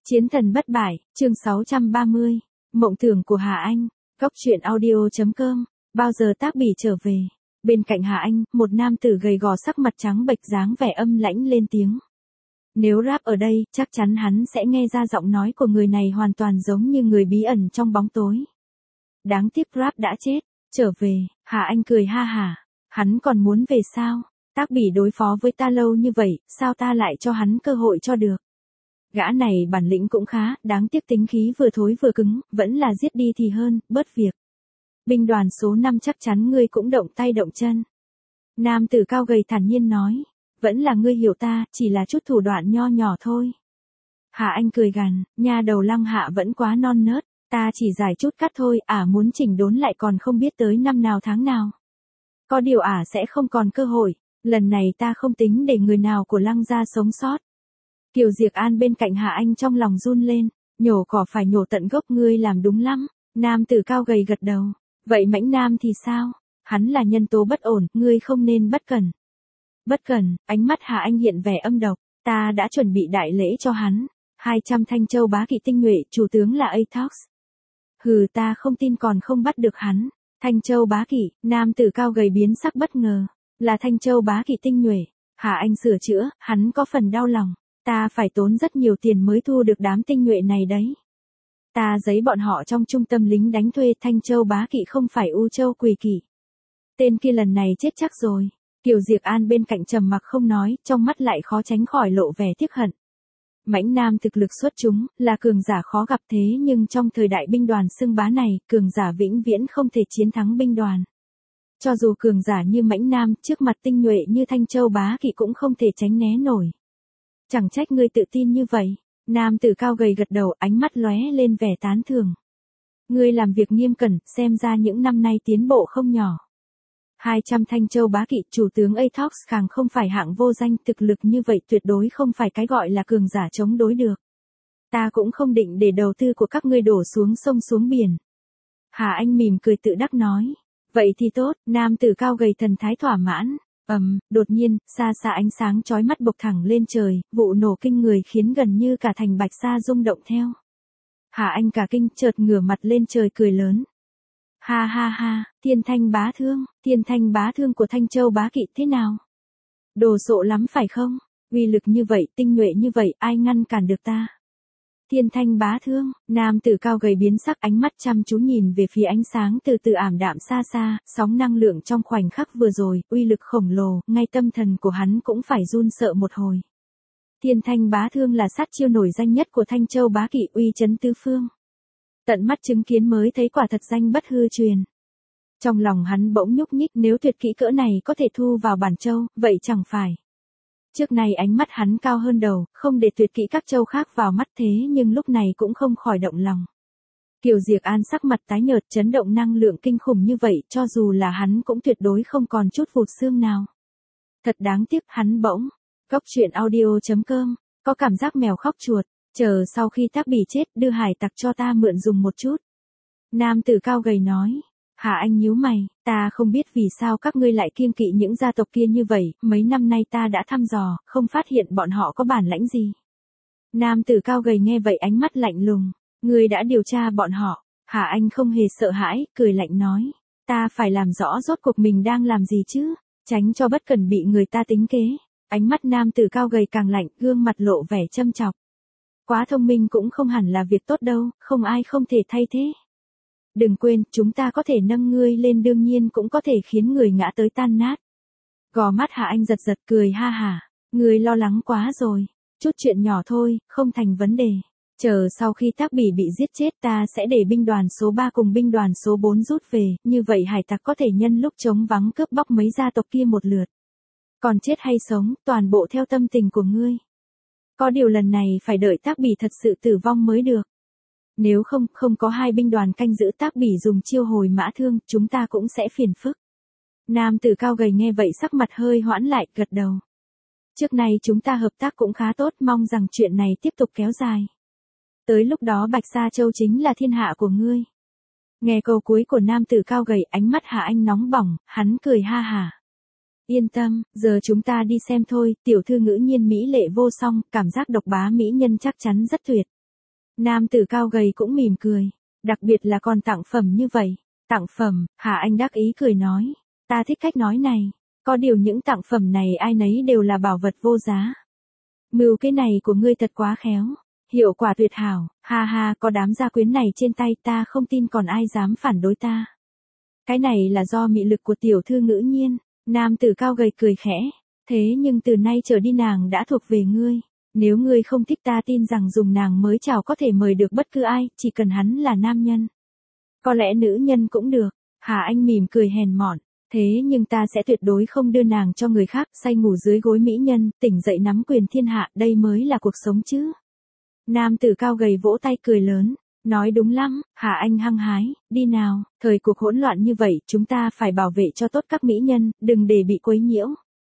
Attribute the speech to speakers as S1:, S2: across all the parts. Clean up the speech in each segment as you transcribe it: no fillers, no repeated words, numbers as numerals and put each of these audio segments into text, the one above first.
S1: Chiến thần bất bại, chương 630, mộng tưởng của Hà Anh, góc truyện audio.com, bao giờ Tác Bỉ trở về. Bên cạnh Hà Anh, một nam tử gầy gò sắc mặt trắng bệch dáng vẻ âm lãnh lên tiếng. Nếu rap ở đây, chắc chắn hắn sẽ nghe ra giọng nói của người này hoàn toàn giống như người bí ẩn trong bóng tối. Đáng tiếc rap đã chết, trở về, Hà Anh cười ha hả, hắn còn muốn về sao? Tác Bỉ đối phó với ta lâu như vậy, sao ta lại cho hắn cơ hội cho được? Gã này bản lĩnh cũng khá, đáng tiếc tính khí vừa thối vừa cứng, vẫn là giết đi thì hơn, bớt việc. Binh đoàn số 5 chắc chắn ngươi cũng động tay động chân. Nam tử cao gầy thản nhiên nói, vẫn là ngươi hiểu ta, chỉ là chút thủ đoạn nho nhỏ thôi. Hà Anh cười gằn, nha đầu Lăng Hạ vẫn quá non nớt, ta chỉ giải chút cắt thôi, muốn chỉnh đốn lại còn không biết tới năm nào tháng nào. Có điều sẽ không còn cơ hội, lần này ta không tính để người nào của Lăng gia sống sót. Kiều Diệc An bên cạnh Hà Anh trong lòng run lên, nhổ cỏ phải nhổ tận gốc, ngươi làm đúng lắm. Nam tử cao gầy gật đầu, vậy Mãnh Nam thì sao? Hắn là nhân tố bất ổn, ngươi không nên bất cẩn. Bất cẩn, ánh mắt Hà Anh hiện vẻ âm độc, ta đã chuẩn bị đại lễ cho hắn, 200 thanh châu bá kỵ tinh nhuệ, chủ tướng là Atox. Hừ, ta không tin còn không bắt được hắn. Thanh châu bá kỵ, nam tử cao gầy biến sắc bất ngờ, là thanh châu bá kỵ tinh nhuệ. Hà Anh sửa chữa, hắn có phần đau lòng. Ta phải tốn rất nhiều tiền mới thu được đám tinh nhuệ này đấy. Ta giấy bọn họ trong trung tâm lính đánh thuê, Thanh Châu bá kỵ không phải U Châu Quỳ kỵ. Tên kia lần này chết chắc rồi. Kiều Diệc An bên cạnh trầm mặc không nói, trong mắt lại khó tránh khỏi lộ vẻ tiếc hận. Mãnh Nam thực lực xuất chúng, là cường giả khó gặp thế nhưng trong thời đại binh đoàn xưng bá này, cường giả vĩnh viễn không thể chiến thắng binh đoàn. Cho dù cường giả như Mãnh Nam, trước mặt tinh nhuệ như Thanh Châu bá kỵ cũng không thể tránh né nổi. Chẳng trách ngươi tự tin như vậy. Nam tử cao gầy gật đầu, ánh mắt lóe lên vẻ tán thưởng. Ngươi làm việc nghiêm cẩn, xem ra những năm nay tiến bộ không nhỏ. 200 thanh châu bá kỵ, chủ tướng Atox càng không phải hạng vô danh, thực lực như vậy tuyệt đối không phải cái gọi là cường giả chống đối được. Ta cũng không định để đầu tư của các ngươi đổ xuống sông xuống biển. Hà Anh mỉm cười tự đắc nói. Vậy thì tốt, nam tử cao gầy thần thái thỏa mãn. Đột nhiên, xa xa ánh sáng chói mắt bộc thẳng lên trời, vụ nổ kinh người khiến gần như cả thành Bạch Sa rung động theo. Hà Anh cả kinh, chợt ngửa mặt lên trời cười lớn. Ha ha ha, thiên thanh bá thương của Thanh Châu bá kỵ thế nào? Đồ sộ lắm phải không? Uy lực như vậy, tinh nhuệ như vậy, ai ngăn cản được ta? Thiên thanh bá thương, nam tử cao gầy biến sắc, ánh mắt chăm chú nhìn về phía ánh sáng từ từ ảm đạm xa xa, sóng năng lượng trong khoảnh khắc vừa rồi, uy lực khổng lồ, ngay tâm thần của hắn cũng phải run sợ một hồi. Thiên thanh bá thương là sát chiêu nổi danh nhất của Thanh Châu bá kỵ, uy chấn tứ phương. Tận mắt chứng kiến mới thấy quả thật danh bất hư truyền. Trong lòng hắn bỗng nhúc nhích, nếu tuyệt kỹ cỡ này có thể thu vào bản châu, vậy chẳng phải. Trước này ánh mắt hắn cao hơn đầu, không để tuyệt kỹ các châu khác vào mắt thế nhưng lúc này cũng không khỏi động lòng. Kiều Diệc An sắc mặt tái nhợt, chấn động năng lượng kinh khủng như vậy, cho dù là hắn cũng tuyệt đối không còn chút vụt xương nào. Thật đáng tiếc, hắn bỗng. Góc truyện audio.com, có cảm giác mèo khóc chuột, chờ sau khi Tác Bỉ chết, đưa hải tặc cho ta mượn dùng một chút. Nam tử cao gầy nói. Hà Anh nhíu mày, ta không biết vì sao các ngươi lại kiêng kỵ những gia tộc kia như vậy, mấy năm nay ta đã thăm dò, không phát hiện bọn họ có bản lãnh gì. Nam tử cao gầy nghe vậy ánh mắt lạnh lùng, ngươi đã điều tra bọn họ. Hà Anh không hề sợ hãi, cười lạnh nói, ta phải làm rõ rốt cuộc mình đang làm gì chứ, tránh cho bất cẩn bị người ta tính kế. Ánh mắt nam tử cao gầy càng lạnh, gương mặt lộ vẻ châm chọc. Quá thông minh cũng không hẳn là việc tốt đâu, không ai không thể thay thế. Đừng quên, chúng ta có thể nâng ngươi lên, đương nhiên cũng có thể khiến người ngã tới tan nát. Gò mắt Hà Anh giật giật, cười ha hả, ngươi lo lắng quá rồi, chút chuyện nhỏ thôi, không thành vấn đề. Chờ sau khi Tác Bỉ bị giết chết, ta sẽ để binh đoàn số 3 cùng binh đoàn số 4 rút về, như vậy hải tặc có thể nhân lúc trống vắng cướp bóc mấy gia tộc kia một lượt. Còn chết hay sống, toàn bộ theo tâm tình của ngươi. Có điều lần này phải đợi Tác Bỉ thật sự tử vong mới được. Nếu không có hai binh đoàn canh giữ, Tác Bỉ dùng chiêu hồi mã thương, chúng ta cũng sẽ phiền phức. Nam tử cao gầy nghe vậy sắc mặt hơi hoãn lại, gật đầu. Trước này chúng ta hợp tác cũng khá tốt, mong rằng chuyện này tiếp tục kéo dài. Tới lúc đó Bạch Sa Châu chính là thiên hạ của ngươi. Nghe câu cuối của nam tử cao gầy, ánh mắt Hà Anh nóng bỏng, hắn cười ha hả. Yên tâm, giờ chúng ta đi xem thôi, tiểu thư ngữ nhiên mỹ lệ vô song, cảm giác độc bá mỹ nhân chắc chắn rất tuyệt. Nam tử cao gầy cũng mỉm cười. Đặc biệt là còn tặng phẩm như vậy. Tặng phẩm, Hà Anh đắc ý cười nói. Ta thích cách nói này. Có điều những tặng phẩm này ai nấy đều là bảo vật vô giá. Mưu cái này của ngươi thật quá khéo. Hiệu quả tuyệt hảo, ha ha, có đám gia quyến này trên tay ta không tin còn ai dám phản đối ta. Cái này là do mị lực của tiểu thư Ngữ Nhiên. Nam tử cao gầy cười khẽ. Thế nhưng từ nay trở đi nàng đã thuộc về ngươi. Nếu ngươi không thích ta tin rằng dùng nàng mới chào có thể mời được bất cứ ai, chỉ cần hắn là nam nhân. Có lẽ nữ nhân cũng được. Hà Anh mỉm cười hèn mọn. Thế nhưng ta sẽ tuyệt đối không đưa nàng cho người khác, say ngủ dưới gối mỹ nhân, tỉnh dậy nắm quyền thiên hạ, đây mới là cuộc sống chứ. Nam tử cao gầy vỗ tay cười lớn. Nói đúng lắm, Hà Anh hăng hái, đi nào, thời cuộc hỗn loạn như vậy, chúng ta phải bảo vệ cho tốt các mỹ nhân, đừng để bị quấy nhiễu.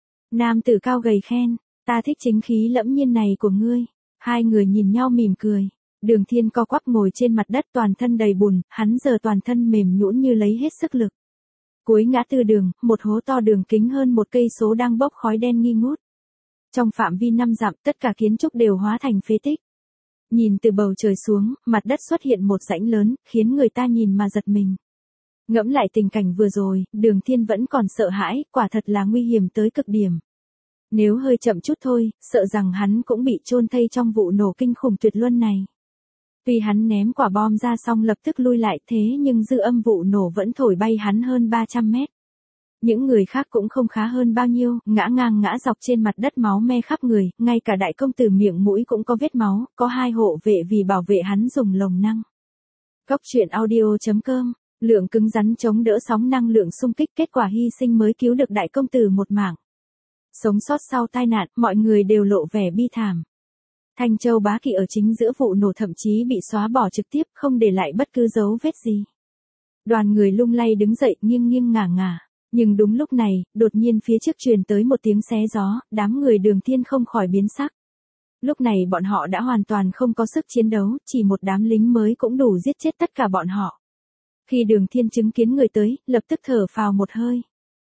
S1: Nam tử cao gầy khen, ta thích chính khí lẫm nhiên này của ngươi. Hai người nhìn nhau mỉm cười. Đường Thiên co quắp ngồi trên mặt đất toàn thân đầy bùn, hắn giờ toàn thân mềm nhũn như lấy hết sức lực. Cuối ngã tư đường, một hố to đường kính hơn 1 cây số đang bốc khói đen nghi ngút. Trong phạm vi 5 dặm, tất cả kiến trúc đều hóa thành phế tích. Nhìn từ bầu trời xuống, mặt đất xuất hiện một rãnh lớn, khiến người ta nhìn mà giật mình. Ngẫm lại tình cảnh vừa rồi, Đường Thiên vẫn còn sợ hãi, quả thật là nguy hiểm tới cực điểm. Nếu hơi chậm chút thôi, sợ rằng hắn cũng bị chôn thây trong vụ nổ kinh khủng tuyệt luân này. Tuy hắn ném quả bom ra xong lập tức lui lại thế nhưng dư âm vụ nổ vẫn thổi bay hắn hơn 300 mét. Những người khác cũng không khá hơn bao nhiêu, ngã ngang ngã dọc trên mặt đất máu me khắp người, ngay cả đại công tử miệng mũi cũng có vết máu, có 2 hộ vệ vì bảo vệ hắn dùng lồng năng. Góc truyện audio.com, lượng cứng rắn chống đỡ sóng năng lượng xung kích, kết quả hy sinh mới cứu được đại công tử một mạng. Sống sót sau tai nạn, mọi người đều lộ vẻ bi thảm. Thanh Châu Bá Kỵ ở chính giữa vụ nổ thậm chí bị xóa bỏ trực tiếp, không để lại bất cứ dấu vết gì. Đoàn người lung lay đứng dậy, nghiêng nghiêng ngả ngả. Nhưng đúng lúc này, đột nhiên phía trước truyền tới một tiếng xé gió, đám người Đường Thiên không khỏi biến sắc. Lúc này bọn họ đã hoàn toàn không có sức chiến đấu, chỉ một đám lính mới cũng đủ giết chết tất cả bọn họ. Khi Đường Thiên chứng kiến người tới, lập tức thở phào một hơi.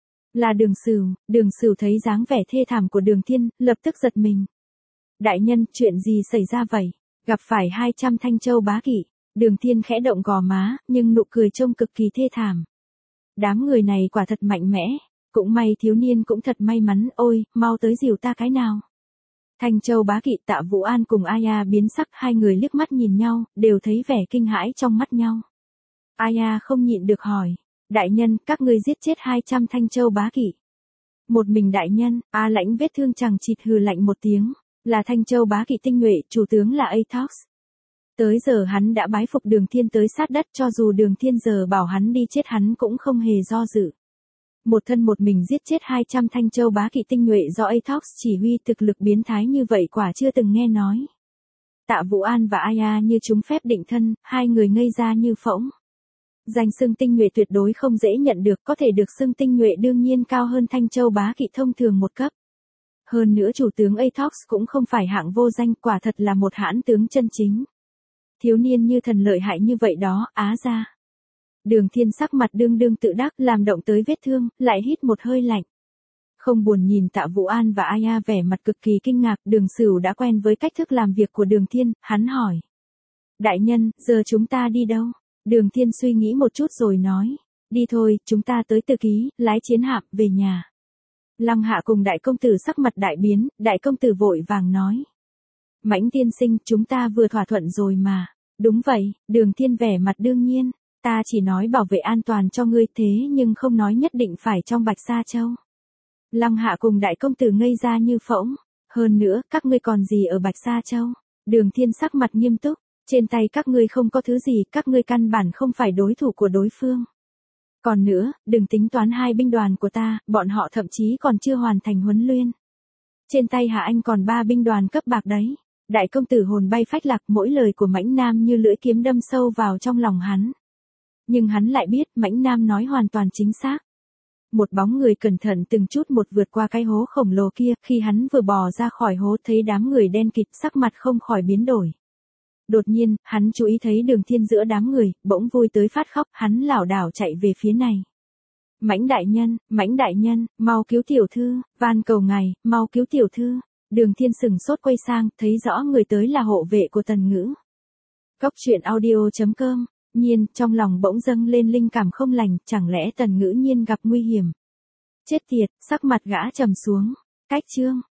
S1: Là Đường Sửu thấy dáng vẻ thê thảm của Đường Thiên, lập tức giật mình. Đại nhân, chuyện gì xảy ra vậy? Gặp phải 200 Thanh Châu Bá Kỵ. Đường Thiên khẽ động gò má, nhưng nụ cười trông cực kỳ thê thảm. Đám người này quả thật mạnh mẽ. Cũng may thiếu niên cũng thật may mắn, ôi, mau tới dìu ta cái nào. Thanh Châu Bá Kỵ, Tạ Vũ An cùng Aya biến sắc, hai người liếc mắt nhìn nhau, đều thấy vẻ kinh hãi trong mắt nhau. Aya không nhịn được hỏi. Đại nhân, các ngươi giết chết 200 Thanh Châu Bá Kỵ. Một mình đại nhân, A Lãnh vết thương chằng chịt hừ lạnh một tiếng. Là Thanh Châu Bá Kỵ tinh nhuệ, chủ tướng là Atox. Tới giờ hắn đã bái phục Đường Thiên tới sát đất, cho dù Đường Thiên giờ bảo hắn đi chết hắn cũng không hề do dự. Một thân một mình giết chết 200 Thanh Châu Bá Kỵ tinh nhuệ do Atox chỉ huy, thực lực biến thái như vậy quả chưa từng nghe nói. Tạ Vũ An và Aya như chúng phép định thân, hai người ngây ra như phỗng. Danh xưng tinh nhuệ tuyệt đối không dễ nhận được, có thể được xưng tinh nhuệ đương nhiên cao hơn Thanh Châu Bá Kỵ thông thường một cấp. Hơn nữa chủ tướng Atox cũng không phải hạng vô danh, quả thật là một hãn tướng chân chính. Thiếu niên như thần lợi hại như vậy đó, á ra. Đường Thiên sắc mặt đương đương tự đắc, làm động tới vết thương, lại hít một hơi lạnh. Không buồn nhìn Tạ Vũ An và Aya vẻ mặt cực kỳ kinh ngạc, Đường Sửu đã quen với cách thức làm việc của Đường Thiên, hắn hỏi. Đại nhân, giờ chúng ta đi đâu? Đường Thiên suy nghĩ một chút rồi nói. Đi thôi, chúng ta tới Từ Ký, lái chiến hạm, về nhà. Lăng Hạ cùng đại công tử sắc mặt đại biến, đại công tử vội vàng nói. Mãnh tiên sinh, chúng ta vừa thỏa thuận rồi mà. Đúng vậy, Đường Thiên vẻ mặt đương nhiên. Ta chỉ nói bảo vệ an toàn cho ngươi thế nhưng không nói nhất định phải trong Bạch Sa Châu. Lăng Hạ cùng đại công tử ngây ra như phỗng. Hơn nữa, các ngươi còn gì ở Bạch Sa Châu? Đường Thiên sắc mặt nghiêm túc. Trên tay các ngươi không có thứ gì, các ngươi căn bản không phải đối thủ của đối phương. Còn nữa, đừng tính toán hai binh đoàn của ta, bọn họ thậm chí còn chưa hoàn thành huấn luyện. Trên tay Hạ Anh còn 3 binh đoàn cấp bạc đấy. Đại công tử hồn bay phách lạc, mỗi lời của Mãnh Nam như lưỡi kiếm đâm sâu vào trong lòng hắn. Nhưng hắn lại biết Mãnh Nam nói hoàn toàn chính xác. Một bóng người cẩn thận từng chút một vượt qua cái hố khổng lồ kia, khi hắn vừa bò ra khỏi hố thấy đám người đen kịt, sắc mặt không khỏi biến đổi. Đột nhiên, hắn chú ý thấy Đường Thiên giữa đám người, bỗng vui tới phát khóc, hắn lảo đảo chạy về phía này. Mãnh đại nhân, mau cứu tiểu thư, van cầu ngài, mau cứu tiểu thư. Đường Thiên sừng sốt quay sang, thấy rõ người tới là hộ vệ của Tần Ngữ. Cóc truyện audio.com. Nhiên, trong lòng bỗng dâng lên linh cảm không lành, chẳng lẽ Tần Ngữ Nhiên gặp nguy hiểm. Chết tiệt, sắc mặt gã trầm xuống. Cách chương.